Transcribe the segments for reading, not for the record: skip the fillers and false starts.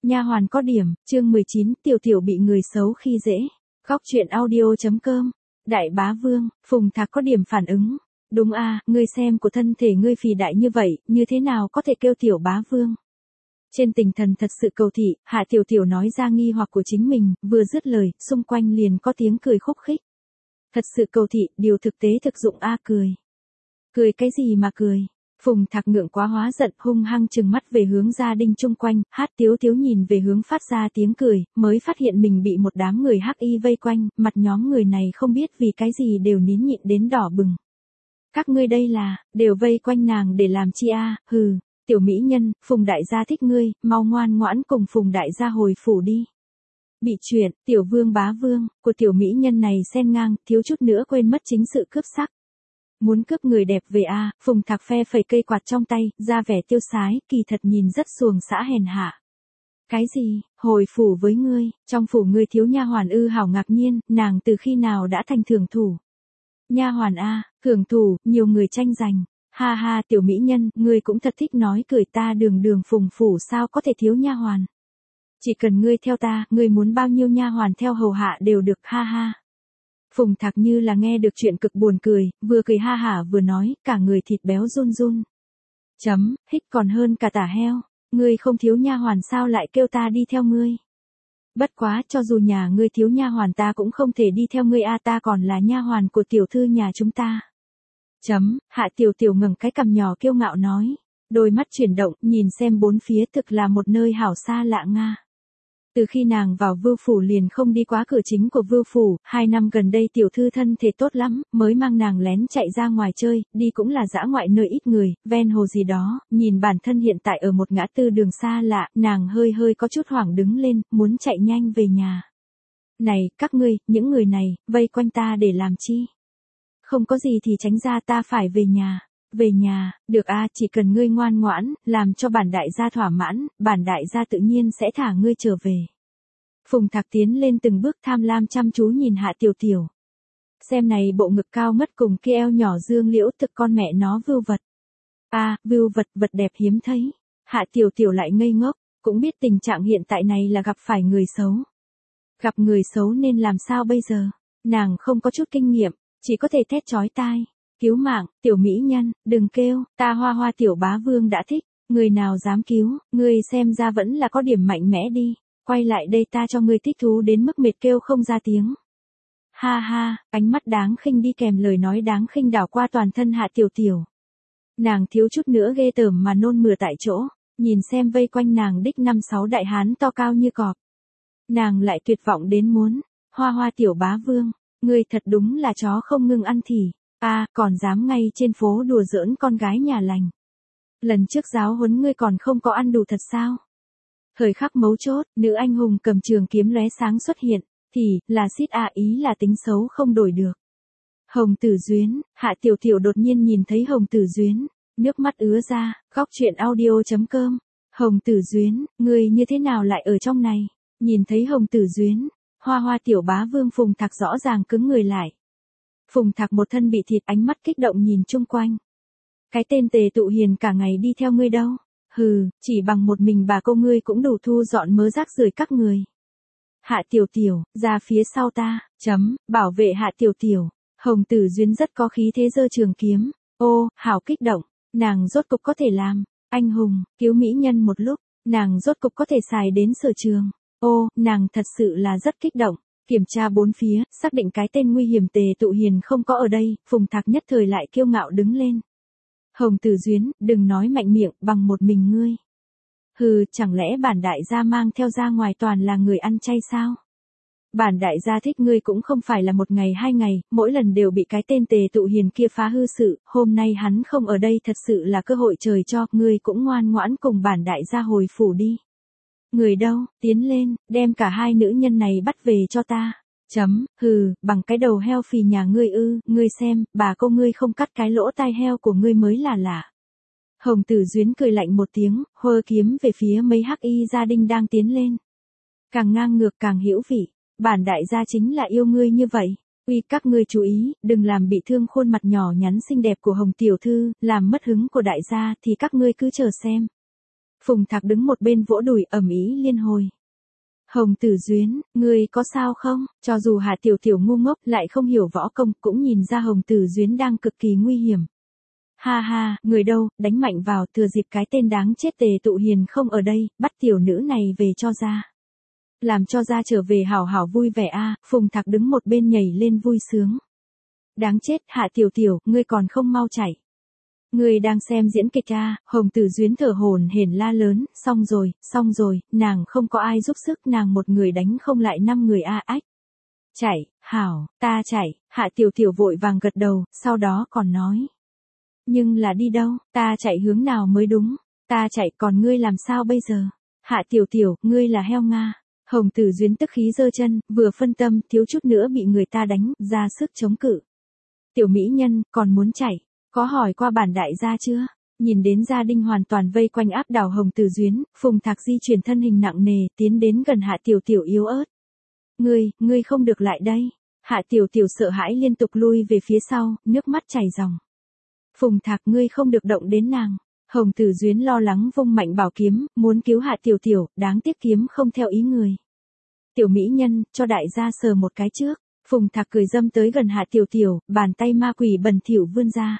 Nha hoàn có điểm, chương 19, Tiểu Tiểu bị người xấu khi dễ. Góc truyện audio.com. Đại bá vương, Phùng Thạc có điểm phản ứng. Đúng a, ngươi xem của thân thể ngươi phì đại như vậy, như thế nào có thể kêu tiểu bá vương? Trên tinh thần thật sự cầu thị, Hạ Tiểu Tiểu nói ra nghi hoặc của chính mình, vừa dứt lời, xung quanh liền có tiếng cười khúc khích. Thật sự cầu thị, điều thực tế thực dụng a cười. Cười cái gì mà cười? Phùng Thạc ngượng quá hóa giận, hung hăng trừng mắt về hướng gia đình chung quanh, Hát Tiếu Tiếu nhìn về hướng phát ra tiếng cười, mới phát hiện mình bị một đám người hắc y vây quanh, mặt nhóm người này không biết vì cái gì đều nín nhịn đến đỏ bừng. Các ngươi đây là, đều vây quanh nàng để làm chi a? Hừ, tiểu mỹ nhân, Phùng đại gia thích ngươi, mau ngoan ngoãn cùng Phùng đại gia hồi phủ đi. Bị chuyện, tiểu vương bá vương, của tiểu mỹ nhân này xen ngang, thiếu chút nữa quên mất chính sự cướp sắc. Muốn cướp người đẹp về a? Phùng Thạc phe phẩy cây quạt trong tay, ra vẻ tiêu sái, kỳ thật nhìn rất xuồng xã hèn hạ. Cái gì, hồi phủ với ngươi, trong phủ ngươi thiếu nha hoàn ư? Hảo ngạc nhiên, nàng từ khi nào đã thành thưởng thủ? Nha hoàn a, thưởng thủ, nhiều người tranh giành. Ha ha, tiểu mỹ nhân, ngươi cũng thật thích nói cười, ta đường đường Phùng phủ sao có thể thiếu nha hoàn? Chỉ cần ngươi theo ta, ngươi muốn bao nhiêu nha hoàn theo hầu hạ đều được, ha ha. Phùng Thạc như là nghe được chuyện cực buồn cười, vừa cười ha hả vừa nói, cả người thịt béo run run. Hít còn hơn cả tả heo, ngươi không thiếu nha hoàn sao lại kêu ta đi theo ngươi? Bất quá, cho dù nhà ngươi thiếu nha hoàn ta cũng không thể đi theo ngươi a, ta còn là nha hoàn của tiểu thư nhà chúng ta. Hạ Tiểu Tiểu ngẩng cái cằm nhỏ kiêu ngạo nói, đôi mắt chuyển động, nhìn xem bốn phía, thực là một nơi hảo xa lạ nga. Từ khi nàng vào Vưu phủ liền không đi quá cửa chính của Vưu phủ, 2 năm gần đây tiểu thư thân thể tốt lắm, mới mang nàng lén chạy ra ngoài chơi, đi cũng là dã ngoại nơi ít người, ven hồ gì đó, nhìn bản thân hiện tại ở một ngã tư đường xa lạ, nàng hơi hơi có chút hoảng đứng lên, muốn chạy nhanh về nhà. Này, các ngươi, những người này, vây quanh ta để làm chi? Không có gì thì tránh ra, ta phải về nhà. Về nhà, được a, chỉ cần ngươi ngoan ngoãn, làm cho bản đại gia thỏa mãn, bản đại gia tự nhiên sẽ thả ngươi trở về. Phùng Thạc tiến lên từng bước tham lam chăm chú nhìn Hạ Tiểu Tiểu. Xem này bộ ngực cao mất cùng kia eo nhỏ dương liễu, thực con mẹ nó vưu vật. A, vưu vật, vật đẹp hiếm thấy. Hạ Tiểu Tiểu lại ngây ngốc, cũng biết tình trạng hiện tại này là gặp phải người xấu. Gặp người xấu nên làm sao bây giờ? Nàng không có chút kinh nghiệm, chỉ có thể thét chói tai. Cứu mạng, tiểu mỹ nhân, đừng kêu, ta Hoa Hoa tiểu bá vương đã thích, người nào dám cứu, ngươi xem ra vẫn là có điểm mạnh mẽ đi, quay lại đây ta cho ngươi thích thú đến mức mệt kêu không ra tiếng. Ha ha, ánh mắt đáng khinh đi kèm lời nói đáng khinh đảo qua toàn thân Hạ Tiểu Tiểu. Nàng thiếu chút nữa ghê tởm mà nôn mửa tại chỗ, nhìn xem vây quanh nàng đích 5-6 đại hán to cao như cọp. Nàng lại tuyệt vọng đến muốn, Hoa Hoa tiểu bá vương, ngươi thật đúng là chó không ngừng ăn thỉ. Còn dám ngay trên phố đùa giỡn con gái nhà lành. Lần trước giáo huấn ngươi còn không có ăn đủ thật sao? Thời khắc mấu chốt, nữ anh hùng cầm trường kiếm lóe sáng xuất hiện, thì, là xít ý là tính xấu không đổi được. Hồng Tử Duyến, Hạ Tiểu Tiểu đột nhiên nhìn thấy Hồng Tử Duyến, nước mắt ứa ra, góc truyện audio.com. Hồng Tử Duyến, ngươi như thế nào lại ở trong này? Nhìn thấy Hồng Tử Duyến, Hoa Hoa tiểu bá vương Phùng Thạc rõ ràng cứng người lại. Phùng Thạc một thân bị thịt, ánh mắt kích động nhìn chung quanh. Cái tên Tề Tụ Hiền cả ngày đi theo ngươi đâu? Hừ, chỉ bằng một mình bà cô ngươi cũng đủ thu dọn mớ rác rưởi các người. Hạ Tiểu Tiểu, ra phía sau ta, bảo vệ Hạ Tiểu Tiểu. Hồng Tử Duyến rất có khí thế giơ trường kiếm. Ô, hảo kích động, nàng rốt cục có thể làm. Anh hùng, cứu mỹ nhân một lúc, nàng rốt cục có thể xài đến sở trường. Ô, nàng thật sự là rất kích động. Kiểm tra bốn phía, xác định cái tên nguy hiểm Tề Tụ Hiền không có ở đây, Phùng Thạc nhất thời lại kiêu ngạo đứng lên. Hồng Tử Duyến, đừng nói mạnh miệng, bằng một mình ngươi. Hừ, chẳng lẽ bản đại gia mang theo ra ngoài toàn là người ăn chay sao? Bản đại gia thích ngươi cũng không phải là 1 ngày 2 ngày, mỗi lần đều bị cái tên Tề Tụ Hiền kia phá hư sự, hôm nay hắn không ở đây thật sự là cơ hội trời cho, ngươi cũng ngoan ngoãn cùng bản đại gia hồi phủ đi. Người đâu, tiến lên, đem cả 2 nữ nhân này bắt về cho ta. Hừ, bằng cái đầu heo phì nhà ngươi ư, ngươi xem, bà cô ngươi không cắt cái lỗ tai heo của ngươi mới là lạ. Hồng Tử Duyến cười lạnh một tiếng, hơ kiếm về phía mấy hắc y gia đình đang tiến lên. Càng ngang ngược càng hữu vị, bản đại gia chính là yêu ngươi như vậy. Uy, các ngươi chú ý, đừng làm bị thương khuôn mặt nhỏ nhắn xinh đẹp của Hồng tiểu thư, làm mất hứng của đại gia thì các ngươi cứ chờ xem. Phùng Thạc đứng một bên vỗ đùi ầm ĩ liên hồi. Hồng Tử Duyến, ngươi có sao không? Cho dù Hạ Tiểu Tiểu ngu ngốc lại không hiểu võ công cũng nhìn ra Hồng Tử Duyến đang cực kỳ nguy hiểm. Ha ha, người đâu, đánh mạnh vào, thừa dịp cái tên đáng chết Tề Tụ Hiền không ở đây, bắt tiểu nữ này về cho ra. Làm cho ra trở về hảo hảo vui vẻ a. Phùng Thạc đứng một bên nhảy lên vui sướng. Đáng chết, Hạ Tiểu Tiểu, ngươi còn không mau chạy. Ngươi đang xem diễn kịch a. Hồng Tử Duyến thở hổn hển la lớn, xong rồi, nàng không có ai giúp sức, nàng một người đánh không lại 5 người a. Ách. Chạy, hảo, ta chạy. Hạ Tiểu Tiểu vội vàng gật đầu, sau đó còn nói. Nhưng là đi đâu, ta chạy hướng nào mới đúng, ta chạy còn ngươi làm sao bây giờ? Hạ Tiểu Tiểu, ngươi là heo Nga. Hồng Tử Duyến tức khí giơ chân, vừa phân tâm, thiếu chút nữa bị người ta đánh, ra sức chống cự. Tiểu mỹ nhân, còn muốn chạy, có hỏi qua bản đại gia chưa? Nhìn đến gia đình hoàn toàn vây quanh áp đảo Hồng Tử Duyến, Phùng Thạc di chuyển thân hình nặng nề, tiến đến gần Hạ Tiểu Tiểu yếu ớt. Ngươi không được lại đây. Hạ Tiểu Tiểu sợ hãi liên tục lui về phía sau, nước mắt chảy ròng. Phùng Thạc, ngươi không được động đến nàng. Hồng Tử Duyến lo lắng vung mạnh bảo kiếm, muốn cứu Hạ Tiểu Tiểu, đáng tiếc kiếm không theo ý người. Tiểu mỹ nhân, cho đại gia sờ một cái trước. Phùng Thạc cười dâm tới gần Hạ Tiểu Tiểu, bàn tay ma quỷ bẩn thỉu vươn ra.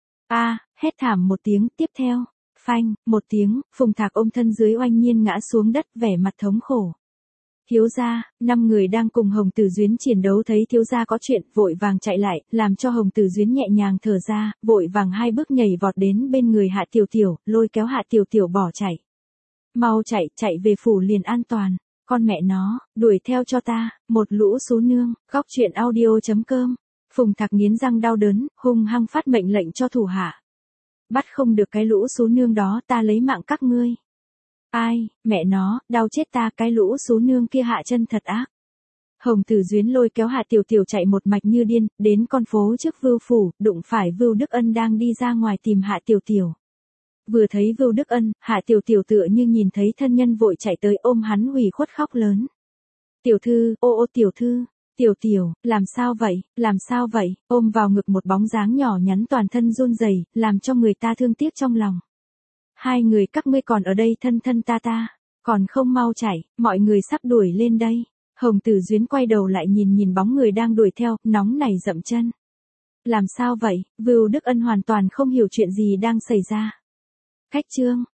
Hét thảm một tiếng, tiếp theo, phanh, một tiếng, Phùng Thạc ôm thân dưới oanh nhiên ngã xuống đất, vẻ mặt thống khổ. Thiếu gia, 5 người đang cùng Hồng Tử Duyến chiến đấu thấy thiếu gia có chuyện, vội vàng chạy lại, làm cho Hồng Tử Duyến nhẹ nhàng thở ra, vội vàng 2 bước nhảy vọt đến bên người Hạ Tiểu Tiểu, lôi kéo Hạ Tiểu Tiểu bỏ chạy. Mau chạy về phủ liền an toàn, con mẹ nó, đuổi theo cho ta, một lũ xú nương. Góc truyện audio.com. Phùng Thạc nghiến răng đau đớn, hung hăng phát mệnh lệnh cho thủ hạ. Bắt không được cái lũ xú nương đó, ta lấy mạng các ngươi. Ai, mẹ nó, đau chết ta, cái lũ xú nương kia hạ chân thật ác. Hồng Tử Duyến lôi kéo Hạ Tiểu Tiểu chạy một mạch như điên, đến con phố trước Vưu phủ, đụng phải Vưu Đức Ân đang đi ra ngoài tìm Hạ Tiểu Tiểu. Vừa thấy Vưu Đức Ân, Hạ Tiểu Tiểu tựa như nhìn thấy thân nhân vội chạy tới ôm hắn ủy khuất khóc lớn. Tiểu thư, ô tiểu thư, Tiểu Tiểu, làm sao vậy, ôm vào ngực một bóng dáng nhỏ nhắn toàn thân run rẩy, làm cho người ta thương tiếc trong lòng. 2 người các ngươi còn ở đây thân ta, còn không mau chạy, mọi người sắp đuổi lên đây. Hồng Tử Duyến quay đầu lại nhìn bóng người đang đuổi theo, nóng nảy dậm chân. Làm sao vậy? Vưu Đức Ân hoàn toàn không hiểu chuyện gì đang xảy ra. Khách trương,